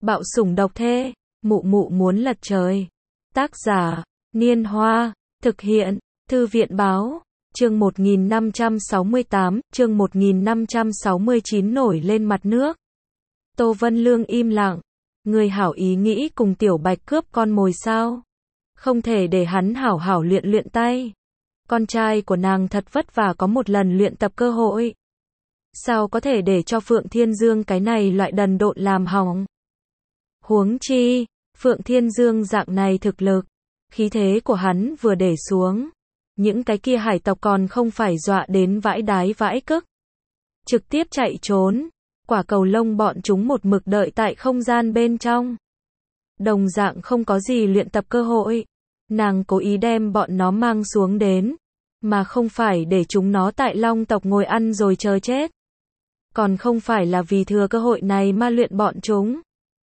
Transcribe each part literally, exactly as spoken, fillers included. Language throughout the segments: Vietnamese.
Bạo sủng độc thê, mụ mụ muốn lật trời. Tác giả, Niên Hoa, thực hiện, Thư viện Báo, chương một nghìn năm trăm sáu mươi tám, chương một nghìn năm trăm sáu mươi chín nổi lên mặt nước. Tô Vân Lương im lặng, người hảo ý nghĩ cùng Tiểu Bạch cướp con mồi sao? Không thể để hắn hảo hảo luyện luyện tay. Con trai của nàng thật vất vả có một lần luyện tập cơ hội. Sao có thể để cho Phượng Thiên Dương cái này loại đần độn làm hỏng? Huống chi, Phượng Thiên Dương dạng này thực lực, khí thế của hắn vừa để xuống, những cái kia hải tộc còn không phải dọa đến vãi đái vãi cức, trực tiếp chạy trốn. Quả cầu lông bọn chúng một mực đợi tại không gian bên trong, đồng dạng không có gì luyện tập cơ hội. Nàng cố ý đem bọn nó mang xuống đến, mà không phải để chúng nó tại Long tộc ngồi ăn rồi chờ chết. Còn không phải là vì thừa cơ hội này mà luyện bọn chúng,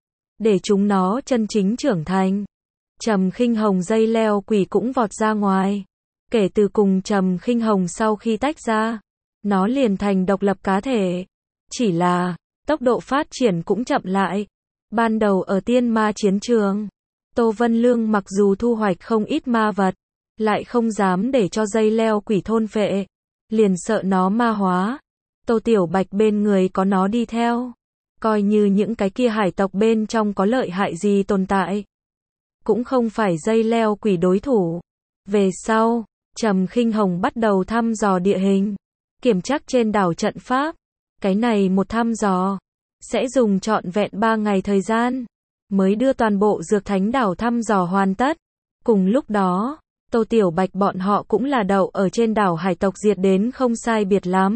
để chúng nó chân chính trưởng thành. Trầm Khinh Hồng dây leo quỷ cũng vọt ra ngoài. Kể từ cùng Trầm Khinh Hồng sau khi tách ra, nó liền thành độc lập cá thể. Chỉ là, tốc độ phát triển cũng chậm lại. Ban đầu ở tiên ma chiến trường, Tô Vân Lương mặc dù thu hoạch không ít ma vật, lại không dám để cho dây leo quỷ thôn phệ, liền sợ nó ma hóa. Tô Tiểu Bạch bên người có nó đi theo, coi như những cái kia hải tộc bên trong có lợi hại gì tồn tại, cũng không phải dây leo quỷ đối thủ. Về sau, Trầm Khinh Hồng bắt đầu thăm dò địa hình, kiểm tra trên đảo trận pháp. Cái này một thăm dò, sẽ dùng trọn vẹn ba ngày thời gian, mới đưa toàn bộ Dược Thánh đảo thăm dò hoàn tất. Cùng lúc đó, Tô Tiểu Bạch bọn họ cũng là đậu ở trên đảo hải tộc diệt đến không sai biệt lắm.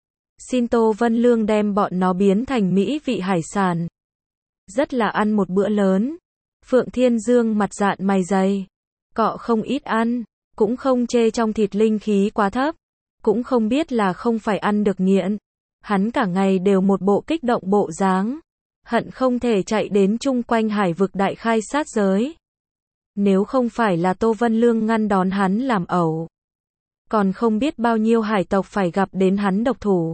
Xin Tô Vân Lương đem bọn nó biến thành mỹ vị hải sản. Rất là ăn một bữa lớn. Phượng Thiên Dương mặt dạn mày dày, cọ không ít ăn, cũng không chê trong thịt linh khí quá thấp, cũng không biết là không phải ăn được nghiện. Hắn cả ngày đều một bộ kích động bộ dáng, hận không thể chạy đến chung quanh hải vực đại khai sát giới. Nếu không phải là Tô Vân Lương ngăn đón hắn làm ẩu, còn không biết bao nhiêu hải tộc phải gặp đến hắn độc thủ.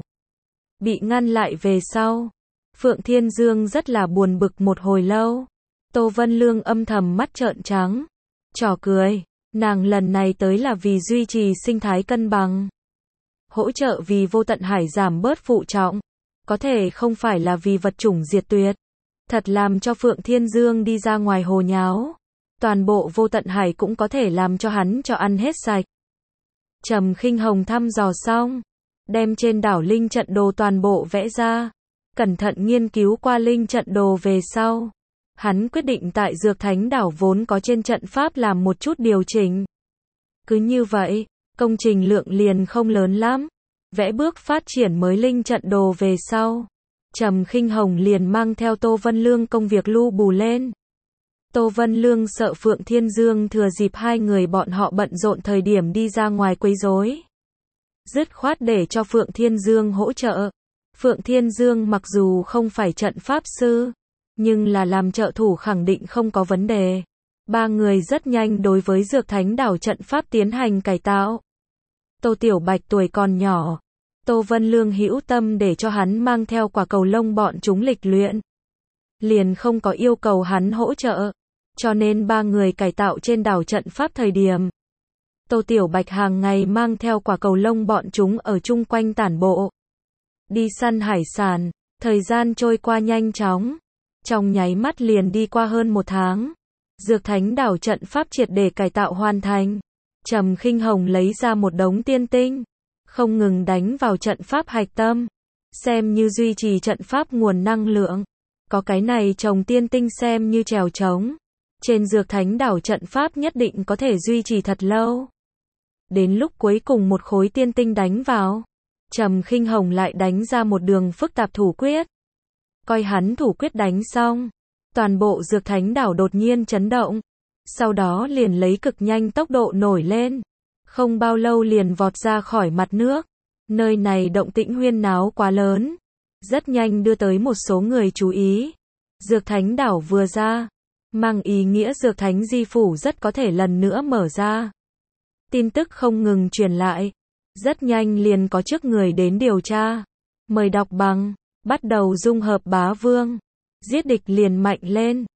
Bị ngăn lại về sau, Phượng Thiên Dương rất là buồn bực một hồi lâu. Tô Vân Lương âm thầm mắt trợn trắng, trò cười, nàng lần này tới là vì duy trì sinh thái cân bằng, hỗ trợ vì vô tận hải giảm bớt phụ trọng, có thể không phải là vì vật chủng diệt tuyệt. Thật làm cho Phượng Thiên Dương đi ra ngoài hồ nháo, toàn bộ vô tận hải cũng có thể làm cho hắn cho ăn hết sạch. Trầm Khinh Hồng thăm dò xong, đem trên đảo linh trận đồ toàn bộ vẽ ra, cẩn thận nghiên cứu qua linh trận đồ về sau, hắn quyết định tại Dược Thánh đảo vốn có trên trận pháp làm một chút điều chỉnh. Cứ như vậy, công trình lượng liền không lớn lắm. Vẽ bước phát triển mới linh trận đồ về sau, Trầm Khinh Hồng liền mang theo Tô Vân Lương công việc lu bù lên. Tô Vân Lương sợ Phượng Thiên Dương thừa dịp hai người bọn họ bận rộn thời điểm đi ra ngoài quấy rối, dứt khoát để cho Phượng Thiên Dương hỗ trợ. Phượng Thiên Dương mặc dù không phải trận pháp sư, nhưng là làm trợ thủ khẳng định không có vấn đề. Ba người rất nhanh đối với Dược Thánh đảo trận pháp tiến hành cải tạo. Tô Tiểu Bạch tuổi còn nhỏ, Tô Vân Lương hữu tâm để cho hắn mang theo quả cầu lông bọn chúng lịch luyện, liền không có yêu cầu hắn hỗ trợ, cho nên ba người cải tạo trên đảo trận pháp thời điểm, Tô Tiểu Bạch hàng ngày mang theo quả cầu lông bọn chúng ở chung quanh tản bộ, đi săn hải sản. Thời gian trôi qua nhanh chóng, trong nháy mắt liền đi qua hơn một tháng. Dược Thánh đảo trận pháp triệt để cải tạo hoàn thành. Trầm Khinh Hồng lấy ra một đống tiên tinh, không ngừng đánh vào trận pháp hạch tâm, xem như duy trì trận pháp nguồn năng lượng. Có cái này trồng tiên tinh xem như trèo trống, trên Dược Thánh đảo trận pháp nhất định có thể duy trì thật lâu. Đến lúc cuối cùng một khối tiên tinh đánh vào, Trầm Khinh Hồng lại đánh ra một đường phức tạp thủ quyết. Coi hắn thủ quyết đánh xong, toàn bộ Dược Thánh đảo đột nhiên chấn động, sau đó liền lấy cực nhanh tốc độ nổi lên, không bao lâu liền vọt ra khỏi mặt nước. Nơi này động tĩnh huyên náo quá lớn, rất nhanh đưa tới một số người chú ý. Dược Thánh đảo vừa ra, mang ý nghĩa Dược Thánh Di Phủ rất có thể lần nữa mở ra. Tin tức không ngừng truyền lại, rất nhanh liền có trước người đến điều tra. Mời đọc bằng, bắt đầu dung hợp bá vương. Giết địch liền mạnh lên.